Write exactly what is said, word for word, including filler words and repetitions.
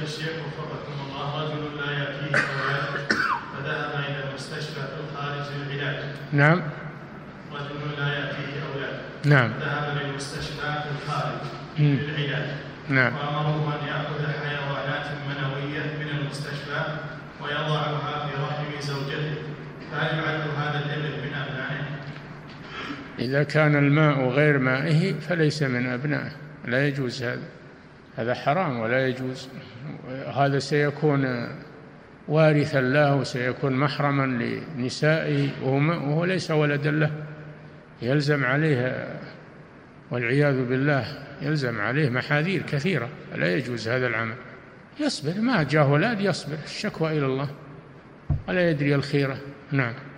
الشيخ وفقكم الله، رجل لا يأتيه أولاد فذهب إلى المستشفى في الخارج للعلاج. نعم. رجل لا يأتيه أولاد. نعم. ذهب للمستشفى في الخارج للعلاج. نعم. وأمره أن يأخذ حيوانات منوية من المستشفى ويضعها في رحم زوجته، فهل يعد هذا الابن من أبنائه؟ إذا كان الماء غير مائه فليس من أبنائه، لا يجوز هذا، هذا حرام ولا يجوز. هذا سيكون وارثا له وسيكون محرما لنسائه وهو ليس ولدا له، يلزم عليه والعياذ بالله يلزم عليه محاذير كثيرة، لا يجوز هذا العمل. يصبر، ما جاء أولاد يصبر، الشكوى إلى الله ولا يدري الخيرة. نعم.